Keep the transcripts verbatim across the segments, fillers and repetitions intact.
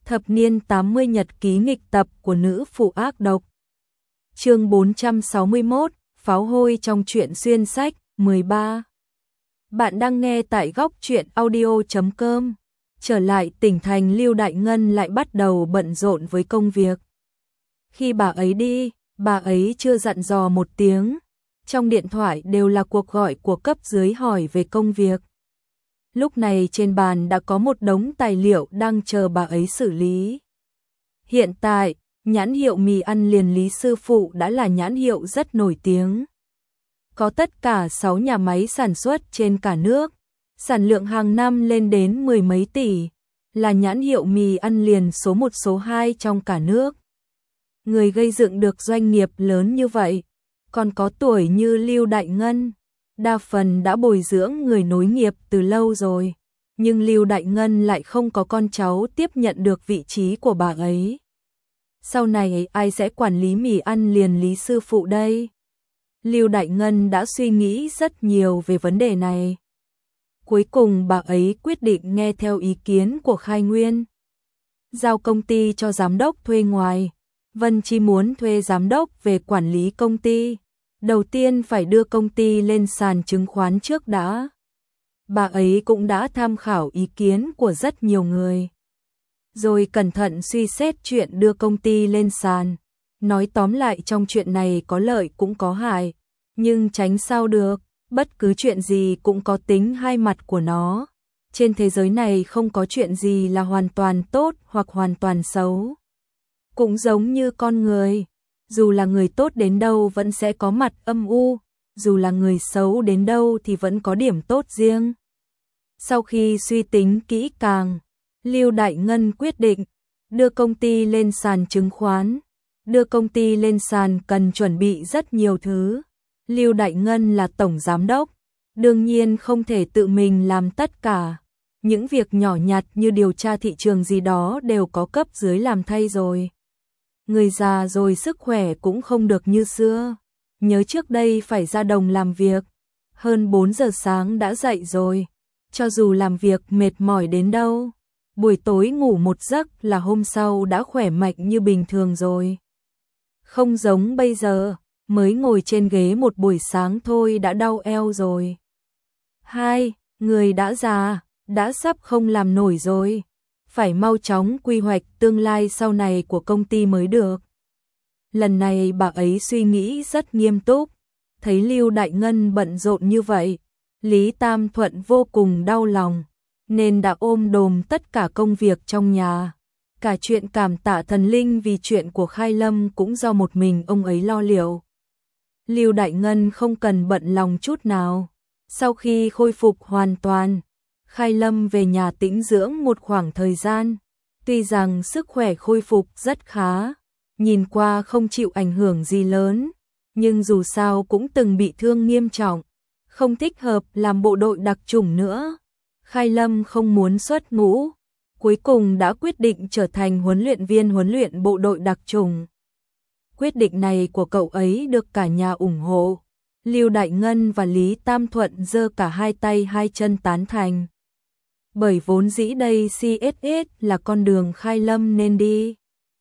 Thập niên tám mươi nhật ký nghịch tập của nữ phụ ác độc. Chương bốn trăm sáu mươi mốt, pháo hôi trong truyện xuyên sách, mười ba. Bạn đang nghe tại góc truyện audio chấm com. Trở lại tỉnh thành, Lưu Đại Ngân lại bắt đầu bận rộn với công việc. Khi bà ấy đi, bà ấy chưa dặn dò một tiếng. Trong điện thoại đều là cuộc gọi của cấp dưới hỏi về công việc. Lúc này trên bàn đã có một đống tài liệu đang chờ bà ấy xử lý. Hiện tại, nhãn hiệu mì ăn liền Lý Sư Phụ đã là nhãn hiệu rất nổi tiếng. Có tất cả sáu nhà máy sản xuất trên cả nước, sản lượng hàng năm lên đến mười mấy tỷ, là nhãn hiệu mì ăn liền số một số hai trong cả nước. Người gây dựng được doanh nghiệp lớn như vậy, còn có tuổi như Lưu Đại Ngân, đa phần đã bồi dưỡng người nối nghiệp từ lâu rồi, nhưng Lưu Đại Ngân lại không có con cháu tiếp nhận được vị trí của bà ấy. Sau này ai sẽ quản lý mì ăn liền Lý Sư Phụ đây? Lưu Đại Ngân đã suy nghĩ rất nhiều về vấn đề này. Cuối cùng bà ấy quyết định nghe theo ý kiến của Khai Nguyên. Giao công ty cho giám đốc thuê ngoài. Vân Chi muốn thuê giám đốc về quản lý công ty. Đầu tiên phải đưa công ty lên sàn chứng khoán trước đã. Bà ấy cũng đã tham khảo ý kiến của rất nhiều người, rồi cẩn thận suy xét chuyện đưa công ty lên sàn. Nói tóm lại, trong chuyện này có lợi cũng có hại, nhưng tránh sao được, bất cứ chuyện gì cũng có tính hai mặt của nó. Trên thế giới này không có chuyện gì là hoàn toàn tốt hoặc hoàn toàn xấu. Cũng giống như con người, dù là người tốt đến đâu vẫn sẽ có mặt âm u, dù là người xấu đến đâu thì vẫn có điểm tốt riêng. Sau khi suy tính kỹ càng, Lưu Đại Ngân quyết định đưa công ty lên sàn chứng khoán. Đưa công ty lên sàn cần chuẩn bị rất nhiều thứ. Lưu Đại Ngân là tổng giám đốc, đương nhiên không thể tự mình làm tất cả. Những việc nhỏ nhặt như điều tra thị trường gì đó đều có cấp dưới làm thay rồi. Người già rồi sức khỏe cũng không được như xưa. Nhớ trước đây phải ra đồng làm việc, hơn bốn giờ sáng đã dậy rồi. Cho dù làm việc mệt mỏi đến đâu, buổi tối ngủ một giấc là hôm sau đã khỏe mạnh như bình thường rồi. Không giống bây giờ, mới ngồi trên ghế một buổi sáng thôi đã đau eo rồi. Hai, người đã già, đã sắp không làm nổi rồi. Phải mau chóng quy hoạch tương lai sau này của công ty mới được. Lần này bà ấy suy nghĩ rất nghiêm túc. Thấy Lưu Đại Ngân bận rộn như vậy, Lý Tam Thuận vô cùng đau lòng, nên đã ôm đồm tất cả công việc trong nhà. Cả chuyện cảm tạ thần linh vì chuyện của Khai Lâm cũng do một mình ông ấy lo liệu. Lưu Đại Ngân không cần bận lòng chút nào. Sau khi khôi phục hoàn toàn, Khai Lâm về nhà tĩnh dưỡng một khoảng thời gian. Tuy rằng sức khỏe khôi phục rất khá, nhìn qua không chịu ảnh hưởng gì lớn, nhưng dù sao cũng từng bị thương nghiêm trọng, không thích hợp làm bộ đội đặc chủng nữa. Khai Lâm không muốn xuất ngũ, cuối cùng đã quyết định trở thành huấn luyện viên huấn luyện bộ đội đặc chủng. Quyết định này của cậu ấy được cả nhà ủng hộ. Lưu Đại Ngân và Lý Tam Thuận giơ cả hai tay hai chân tán thành. Bởi vốn dĩ đây xê ét ét là con đường Khai Lâm nên đi.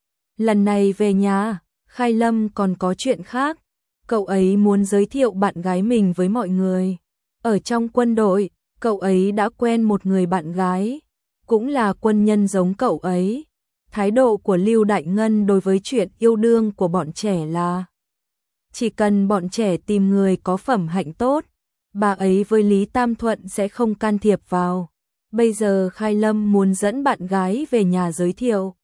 Lần này về nhà, Khai Lâm còn có chuyện khác. Cậu ấy muốn giới thiệu bạn gái mình với mọi người. Ở trong quân đội, cậu ấy đã quen một người bạn gái, cũng là quân nhân giống cậu ấy. Thái độ của Lưu Đại Ngân đối với chuyện yêu đương của bọn trẻ là chỉ cần bọn trẻ tìm người có phẩm hạnh tốt, bà ấy với Lý Tam Thuận sẽ không can thiệp vào. Bây giờ Khai Lâm muốn dẫn bạn gái về nhà giới thiệu.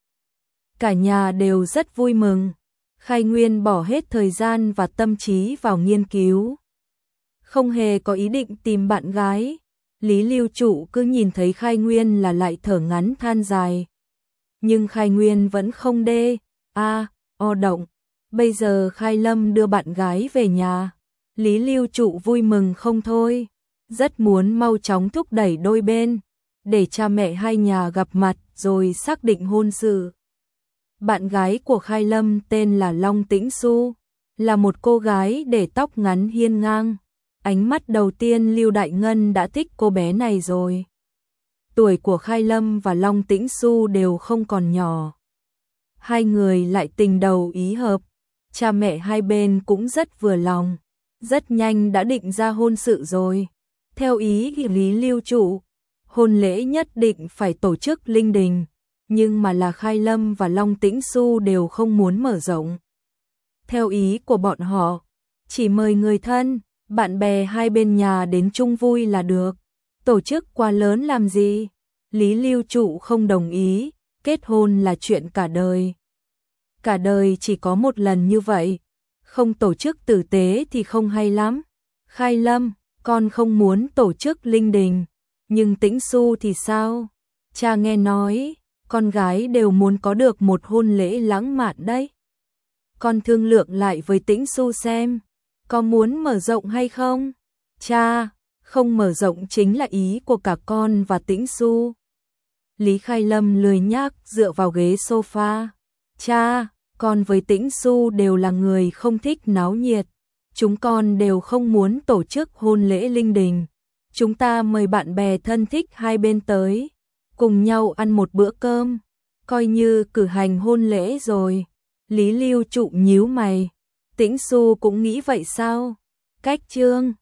Cả nhà đều rất vui mừng. Khai Nguyên bỏ hết thời gian và tâm trí vào nghiên cứu, không hề có ý định tìm bạn gái. Lý Lưu Trụ cứ nhìn thấy Khai Nguyên là lại thở ngắn than dài. Nhưng Khai Nguyên vẫn không đê, a, o động. Bây giờ Khai Lâm đưa bạn gái về nhà, Lý Lưu Trụ vui mừng không thôi, rất muốn mau chóng thúc đẩy đôi bên, để cha mẹ hai nhà gặp mặt rồi xác định hôn sự. Bạn gái của Khai Lâm tên là Long Tĩnh Xu, là một cô gái để tóc ngắn hiên ngang. Ánh mắt đầu tiên Lưu Đại Ngân đã thích cô bé này rồi. tuổi của Khai Lâm và Long Tĩnh Xu đều không còn nhỏ. Hai người lại tình đầu ý hợp, cha mẹ hai bên cũng rất vừa lòng, rất nhanh đã định ra hôn sự rồi. Theo ý Lý Lưu Trụ, hôn lễ nhất định phải tổ chức linh đình, nhưng mà là Khai Lâm và Long Tĩnh Xu đều không muốn mở rộng. Theo ý của bọn họ, chỉ mời người thân, bạn bè hai bên nhà đến chung vui là được, tổ chức quá lớn làm gì? Lý Lưu Trụ không đồng ý, kết hôn là chuyện cả đời. Cả đời chỉ có một lần như vậy, không tổ chức tử tế thì không hay lắm. Khai Lâm, con không muốn tổ chức linh đình, nhưng Tĩnh Xu thì sao? Cha nghe nói, con gái đều muốn có được một hôn lễ lãng mạn đấy. Con thương lượng lại với Tĩnh Xu xem, có muốn mở rộng hay không? Cha, không mở rộng chính là ý của cả con và Tĩnh Xu. Lý Khai Lâm lười nhác dựa vào ghế sofa. Cha, con với Tĩnh Xu đều là người không thích náo nhiệt. Chúng con đều không muốn tổ chức hôn lễ linh đình. Chúng ta mời bạn bè thân thích hai bên tới, cùng nhau ăn một bữa cơm, coi như cử hành hôn lễ rồi. Lý Lưu Trụ nhíu mày. Tĩnh Xu cũng nghĩ vậy sao? Cách Trương